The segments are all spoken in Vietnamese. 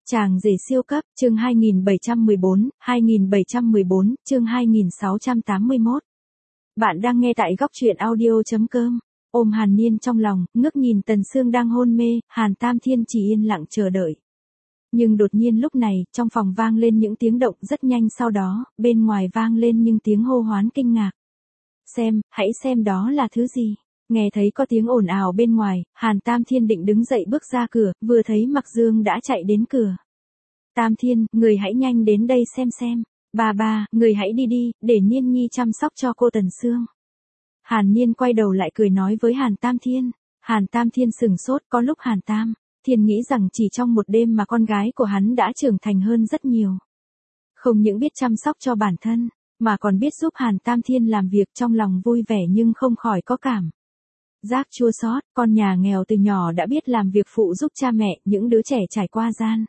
Chàng rể siêu cấp, chương 2714, chương 2681. Bạn đang nghe tại góc truyện audio.com. Ôm Hàn Niên trong lòng, ngước nhìn Tần Sương đang hôn mê, Hàn Tam Thiên chỉ yên lặng chờ đợi. Nhưng đột nhiên lúc này, trong phòng vang lên những tiếng động rất nhanh, sau đó, bên ngoài vang lên những tiếng hô hoán kinh ngạc. Xem, hãy xem đó là thứ gì. Nghe thấy có tiếng ồn ào bên ngoài, Hàn Tam Thiên định đứng dậy bước ra cửa, vừa thấy Mặc Dương đã chạy đến cửa. Tam Thiên, người hãy nhanh đến đây xem. Ba, người hãy đi đi, để Niên Nhi chăm sóc cho cô Tần Sương. Hàn Niên quay đầu lại cười nói với Hàn Tam Thiên. Hàn Tam Thiên sừng sốt, có lúc Hàn Tam Thiên nghĩ rằng chỉ trong một đêm mà con gái của hắn đã trưởng thành hơn rất nhiều. Không những biết chăm sóc cho bản thân, mà còn biết giúp Hàn Tam Thiên làm việc, trong lòng vui vẻ nhưng không khỏi có cảm giác chua xót. Con nhà nghèo từ nhỏ đã biết làm việc phụ giúp cha mẹ, những đứa trẻ trải qua gian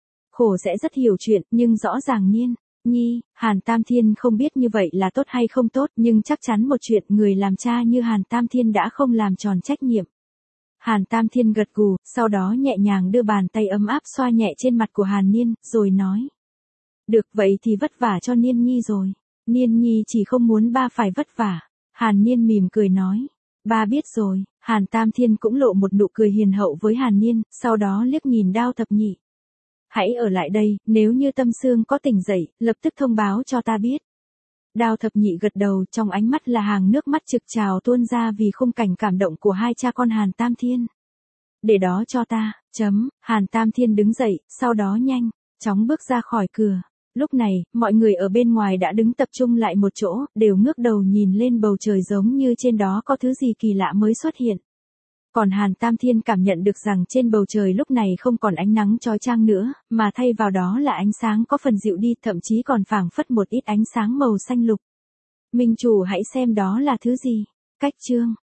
khổ sẽ rất hiểu chuyện, nhưng rõ ràng Nhi, Hàn Tam Thiên không biết như vậy là tốt hay không tốt, nhưng chắc chắn một chuyện, người làm cha như Hàn Tam Thiên đã không làm tròn trách nhiệm. Hàn Tam Thiên gật gù, sau đó nhẹ nhàng đưa bàn tay ấm áp xoa nhẹ trên mặt của Hàn Niên, rồi nói. Được, vậy thì vất vả cho Niên Nhi rồi. Niên Nhi chỉ không muốn ba phải vất vả. Hàn Niên mỉm cười nói. Ba biết rồi. Hàn Tam Thiên cũng lộ một nụ cười hiền hậu với Hàn Niên, sau đó liếc nhìn Đao Thập Nhị. Hãy ở lại đây, nếu như Tâm Sương có tỉnh dậy, lập tức thông báo cho ta biết. Đao Thập Nhị gật đầu, trong ánh mắt là hàng nước mắt trực trào tuôn ra vì khung cảnh cảm động của hai cha con Hàn Tam Thiên. Để đó cho ta, Hàn Tam Thiên đứng dậy, sau đó nhanh chóng bước ra khỏi cửa. Lúc này, mọi người ở bên ngoài đã đứng tập trung lại một chỗ, đều ngước đầu nhìn lên bầu trời giống như trên đó có thứ gì kỳ lạ mới xuất hiện. Còn Hàn Tam Thiên cảm nhận được rằng trên bầu trời lúc này không còn ánh nắng chói chang nữa, mà thay vào đó là ánh sáng có phần dịu đi, thậm chí còn phảng phất một ít ánh sáng màu xanh lục. Minh chủ hãy xem đó là thứ gì. Cách chương